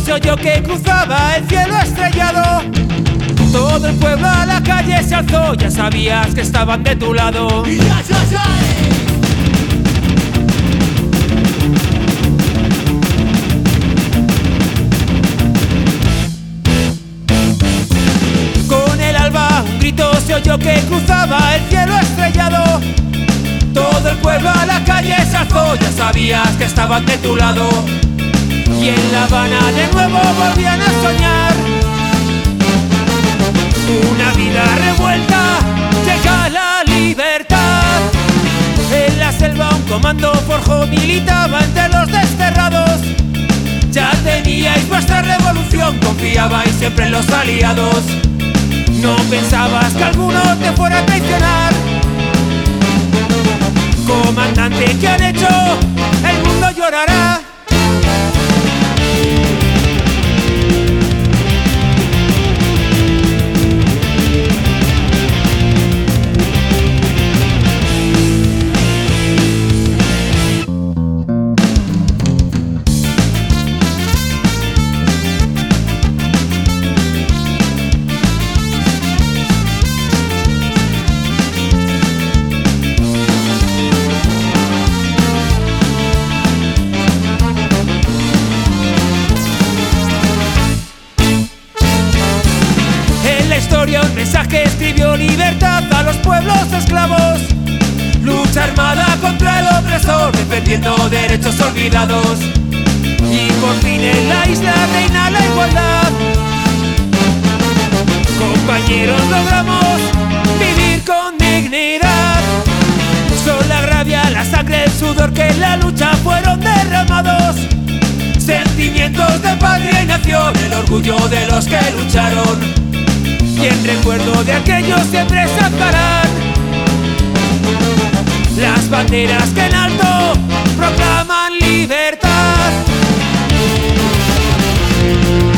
se oyó que cruzaba el cielo estrellado. Todo el pueblo a la calle se alzó, ya sabías que estaban de tu lado. Con el alba un grito se oyó que cruzaba el cielo estrellado. Todo el pueblo a la calle se alzó, ya sabías que estaban de tu lado. Y en La Habana de nuevo volvían a soñar una vida revuelta, llega la libertad. En la selva un comando forjó, militaba entre los desterrados. Ya teníais vuestra revolución, confiabais siempre en los aliados. No pensabas que alguno te fuera a traicionar. Comandante, ¿qué han hecho? El mundo llorará. Un mensaje escribió: libertad a los pueblos esclavos. Lucha armada contra el opresor, defendiendo derechos olvidados. Y por fin en la isla reina la igualdad. Compañeros, logramos vivir con dignidad. Son la rabia, la sangre, el sudor que en la lucha fueron derramados. Sentimientos de patria y nación, el orgullo de los que lucharon. Y en recuerdo de aquellos siempre se alzarán las banderas que en alto proclaman libertad.